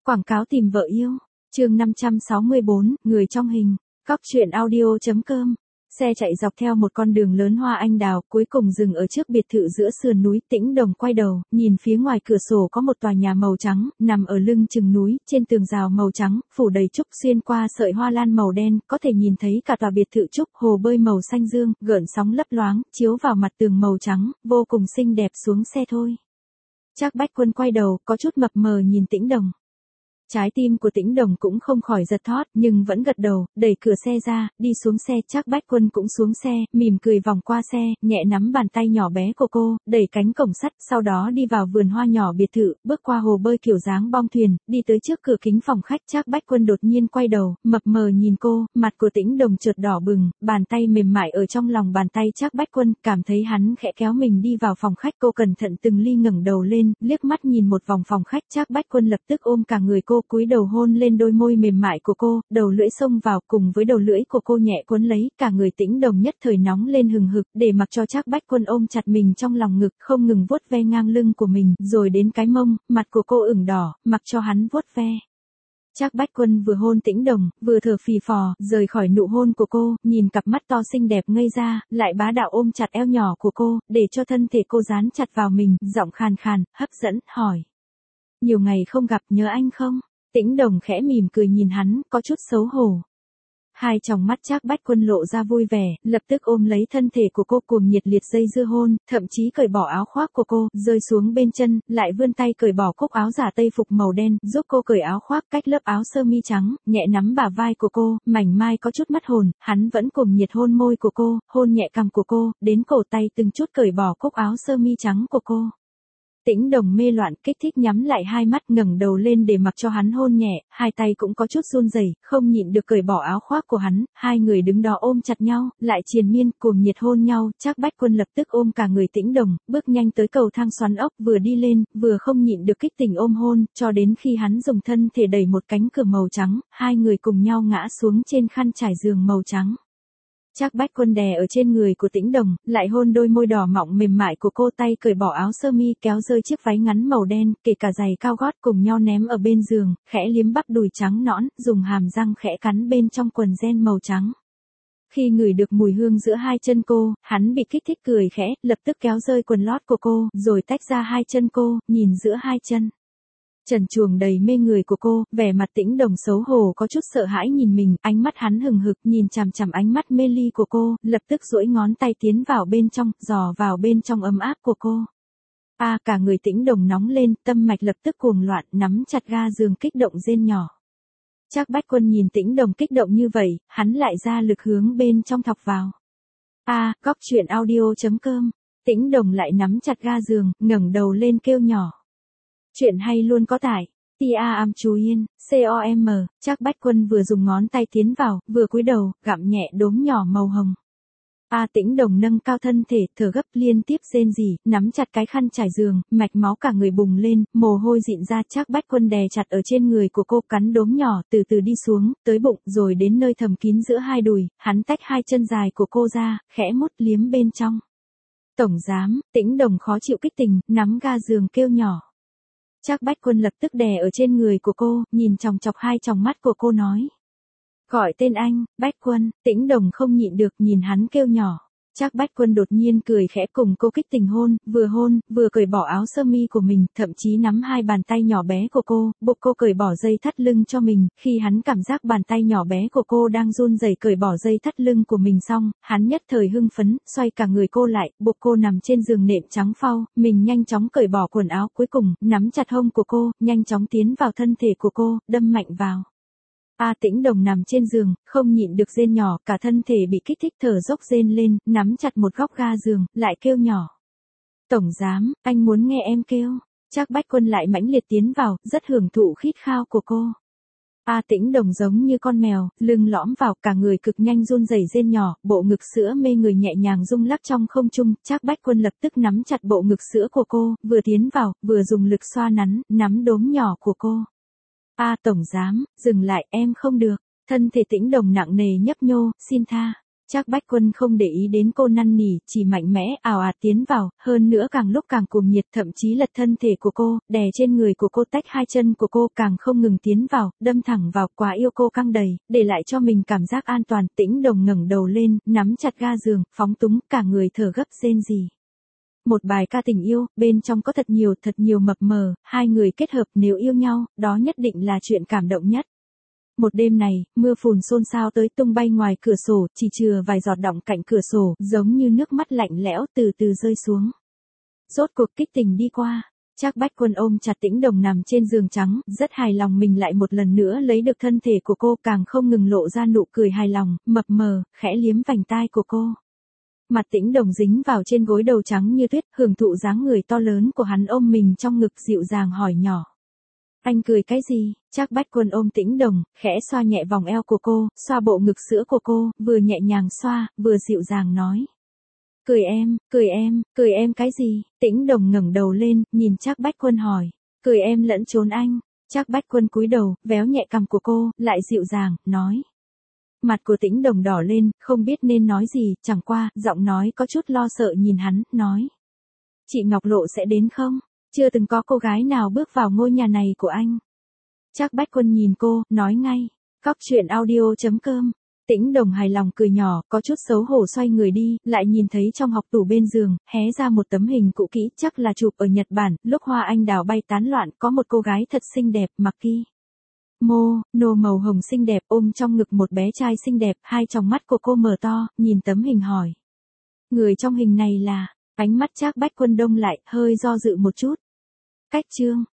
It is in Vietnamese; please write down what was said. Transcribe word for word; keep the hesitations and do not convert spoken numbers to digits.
Quảng cáo tìm vợ yêu. Chương năm trăm sáu mươi bốn, người trong hình. Cóc truyện audio.com. Xe chạy dọc theo một con đường lớn hoa anh đào, cuối cùng dừng ở trước biệt thự giữa sườn núi. Tĩnh Đồng quay đầu, nhìn phía ngoài cửa sổ có một tòa nhà màu trắng, nằm ở lưng chừng núi, trên tường rào màu trắng, phủ đầy trúc, xuyên qua sợi hoa lan màu đen, có thể nhìn thấy cả tòa biệt thự trúc, hồ bơi màu xanh dương, gợn sóng lấp loáng, chiếu vào mặt tường màu trắng, vô cùng xinh đẹp. Xuống xe thôi. Trác Bách Quân quay đầu, có chút mập mờ nhìn Tĩnh Đồng. Trái tim của Tĩnh Đồng cũng không khỏi giật thót, nhưng vẫn gật đầu, đẩy cửa xe ra, đi xuống xe. Trác Bách Quân cũng xuống xe, mỉm cười vòng qua xe, nhẹ nắm bàn tay nhỏ bé của cô, đẩy cánh cổng sắt, sau đó đi vào vườn hoa nhỏ biệt thự, bước qua hồ bơi kiểu dáng bong thuyền, đi tới trước cửa kính phòng khách. Trác Bách Quân đột nhiên quay đầu, mập mờ nhìn cô, mặt của Tĩnh Đồng chợt đỏ bừng, bàn tay mềm mại ở trong lòng bàn tay Trác Bách Quân, cảm thấy hắn khẽ kéo mình đi vào phòng khách. Cô cẩn thận từng ly ngẩng đầu lên, liếc mắt nhìn một vòng phòng khách. Trác Bách Quân lập tức ôm cả người cô, cúi đầu hôn lên đôi môi mềm mại của cô, đầu lưỡi xông vào, cùng với đầu lưỡi của cô nhẹ cuốn lấy, cả người Tĩnh Đồng nhất thời nóng lên hừng hực, để mặc cho Trác Bách Quân ôm chặt mình trong lòng ngực, không ngừng vuốt ve ngang lưng của mình, rồi đến cái mông, mặt của cô ửng đỏ, mặc cho hắn vuốt ve. Trác Bách Quân vừa hôn Tĩnh Đồng, vừa thở phì phò, rời khỏi nụ hôn của cô, nhìn cặp mắt to xinh đẹp ngây ra, lại bá đạo ôm chặt eo nhỏ của cô, để cho thân thể cô dán chặt vào mình, giọng khàn khàn, hấp dẫn, hỏi: nhiều ngày không gặp, nhớ anh không? Tĩnh Đồng khẽ mỉm cười nhìn hắn, có chút xấu hổ. Hai tròng mắt Trác Bách Quân lộ ra vui vẻ, lập tức ôm lấy thân thể của cô, cuồng nhiệt liệt dây dưa hôn, thậm chí cởi bỏ áo khoác của cô, rơi xuống bên chân, lại vươn tay cởi bỏ cúc áo giả tây phục màu đen, giúp cô cởi áo khoác cách lớp áo sơ mi trắng, nhẹ nắm bả vai của cô, mảnh mai có chút mất hồn, hắn vẫn cuồng nhiệt hôn môi của cô, hôn nhẹ cằm của cô, đến cổ tay từng chút cởi bỏ cúc áo sơ mi trắng của cô. Tĩnh Đồng mê loạn, kích thích nhắm lại hai mắt, ngẩng đầu lên để mặc cho hắn hôn nhẹ, hai tay cũng có chút run rẩy, không nhịn được cởi bỏ áo khoác của hắn, hai người đứng đó ôm chặt nhau, lại triền miên, cuồng nhiệt hôn nhau. Trác Bách Quân lập tức ôm cả người Tĩnh Đồng, bước nhanh tới cầu thang xoắn ốc, vừa đi lên, vừa không nhịn được kích tình ôm hôn, cho đến khi hắn dùng thân thể đẩy một cánh cửa màu trắng, hai người cùng nhau ngã xuống trên khăn trải giường màu trắng. Trác Bách Quân đè ở trên người của Tĩnh Đồng, lại hôn đôi môi đỏ mọng mềm mại của cô, tay cởi bỏ áo sơ mi, kéo rơi chiếc váy ngắn màu đen, kể cả giày cao gót, cùng nhau ném ở bên giường, khẽ liếm bắp đùi trắng nõn, dùng hàm răng khẽ cắn bên trong quần jean màu trắng. Khi ngửi được mùi hương giữa hai chân cô, hắn bị kích thích cười khẽ, lập tức kéo rơi quần lót của cô, rồi tách ra hai chân cô, nhìn giữa hai chân trần truồng đầy mê người của cô, vẻ mặt Tĩnh Đồng xấu hổ có chút sợ hãi nhìn mình, ánh mắt hắn hừng hực, nhìn chằm chằm ánh mắt mê ly của cô, lập tức duỗi ngón tay tiến vào bên trong, dò vào bên trong ấm áp của cô. A, à, cả người Tĩnh Đồng nóng lên, tâm mạch lập tức cuồng loạn, nắm chặt ga giường kích động rên nhỏ. Trác Bách Quân nhìn Tĩnh Đồng kích động như vậy, hắn lại ra lực hướng bên trong thọc vào. A, à, Cóc truyện audio.com. Tĩnh Đồng lại nắm chặt ga giường, ngẩng đầu lên kêu nhỏ. Chuyện hay luôn có tải. Tia am chú yên, com. Trác Bách Quân vừa dùng ngón tay tiến vào, vừa cúi đầu, gặm nhẹ đốm nhỏ màu hồng. A à, Tĩnh Đồng nâng cao thân thể, thở gấp liên tiếp rên rỉ, nắm chặt cái khăn trải giường, mạch máu cả người bùng lên, mồ hôi dịn ra. Trác Bách Quân đè chặt ở trên người của cô, cắn đốm nhỏ, từ từ đi xuống, tới bụng, rồi đến nơi thầm kín giữa hai đùi, hắn tách hai chân dài của cô ra, khẽ mút liếm bên trong. Tổng giám, Tĩnh Đồng khó chịu kích tình, nắm ga giường kêu nhỏ. Trác Bách Quân lập tức đè ở trên người của cô, nhìn chòng chọc hai tròng mắt của cô nói. Gọi tên anh, Bách Quân. Tĩnh Đồng không nhịn được nhìn hắn kêu nhỏ. Trác Bách Quân đột nhiên cười khẽ cùng cô kích tình hôn, vừa hôn, vừa cởi bỏ áo sơ mi của mình, thậm chí nắm hai bàn tay nhỏ bé của cô, buộc cô cởi bỏ dây thắt lưng cho mình. Khi hắn cảm giác bàn tay nhỏ bé của cô đang run rẩy cởi bỏ dây thắt lưng của mình xong, hắn nhất thời hưng phấn, xoay cả người cô lại, buộc cô nằm trên giường nệm trắng phau, mình nhanh chóng cởi bỏ quần áo, cuối cùng, nắm chặt hông của cô, nhanh chóng tiến vào thân thể của cô, đâm mạnh vào. A à, Tĩnh Đồng nằm trên giường, không nhịn được rên nhỏ, cả thân thể bị kích thích thở dốc rên lên, nắm chặt một góc ga giường, lại kêu nhỏ. Tổng giám, anh muốn nghe em kêu. Trác Bách Quân lại mãnh liệt tiến vào, rất hưởng thụ khít khao của cô. A à, Tĩnh Đồng giống như con mèo, lưng lõm vào, cả người cực nhanh run rẩy rên nhỏ, bộ ngực sữa mê người nhẹ nhàng rung lắc trong không trung. Trác Bách Quân lập tức nắm chặt bộ ngực sữa của cô, vừa tiến vào, vừa dùng lực xoa nắn, nắm đốm nhỏ của cô. A à, tổng giám, dừng lại, em không được. Thân thể Tĩnh Đồng nặng nề nhấp nhô, xin tha. Trác Bách Quân không để ý đến cô năn nỉ, chỉ mạnh mẽ ào ạt tiến vào, hơn nữa càng lúc càng cuồng nhiệt, thậm chí lật thân thể của cô, đè trên người của cô, tách hai chân của cô, càng không ngừng tiến vào, đâm thẳng vào, quá yêu cô căng đầy, để lại cho mình cảm giác an toàn. Tĩnh Đồng ngẩng đầu lên, nắm chặt ga giường, phóng túng, cả người thở gấp rên rỉ. Một bài ca tình yêu, bên trong có thật nhiều, thật nhiều mập mờ, hai người kết hợp nếu yêu nhau, đó nhất định là chuyện cảm động nhất. Một đêm này, mưa phùn xôn xao tới tung bay ngoài cửa sổ, chỉ chừa vài giọt đọng cạnh cửa sổ, giống như nước mắt lạnh lẽo từ từ rơi xuống. Rốt cuộc kích tình đi qua, Trác Bách Quân ôm chặt Tĩnh Đồng nằm trên giường trắng, rất hài lòng mình lại một lần nữa lấy được thân thể của cô, càng không ngừng lộ ra nụ cười hài lòng, mập mờ, khẽ liếm vành tai của cô. Mặt Tĩnh Đồng dính vào trên gối đầu trắng như tuyết, hưởng thụ dáng người to lớn của hắn ôm mình trong ngực, dịu dàng hỏi nhỏ. Anh cười cái gì? Trác Bách Quân ôm Tĩnh Đồng, khẽ xoa nhẹ vòng eo của cô, xoa bộ ngực sữa của cô, vừa nhẹ nhàng xoa, vừa dịu dàng nói. Cười em, cười em, cười em cái gì? Tĩnh Đồng ngẩng đầu lên, nhìn Trác Bách Quân hỏi. Cười em lẫn trốn anh. Trác Bách Quân cúi đầu, véo nhẹ cằm của cô, lại dịu dàng, nói. Mặt của Tĩnh Đồng đỏ lên, không biết nên nói gì, chẳng qua, giọng nói có chút lo sợ nhìn hắn, nói. Chị Ngọc Lộ sẽ đến không? Chưa từng có cô gái nào bước vào ngôi nhà này của anh. Trác Bách Quân nhìn cô, nói ngay. Cóc truyện audio chấm com. Tĩnh Đồng hài lòng cười nhỏ, có chút xấu hổ xoay người đi, lại nhìn thấy trong học tủ bên giường, hé ra một tấm hình cũ kỹ, chắc là chụp ở Nhật Bản, lúc hoa anh đào bay tán loạn, có một cô gái thật xinh đẹp, mặc ki mô nô màu hồng xinh đẹp, ôm trong ngực một bé trai xinh đẹp, hai tròng mắt của cô mở to, nhìn tấm hình hỏi. Người trong hình này là, ánh mắt Trác Bách Quân đông lại, hơi do dự một chút. Cách chương.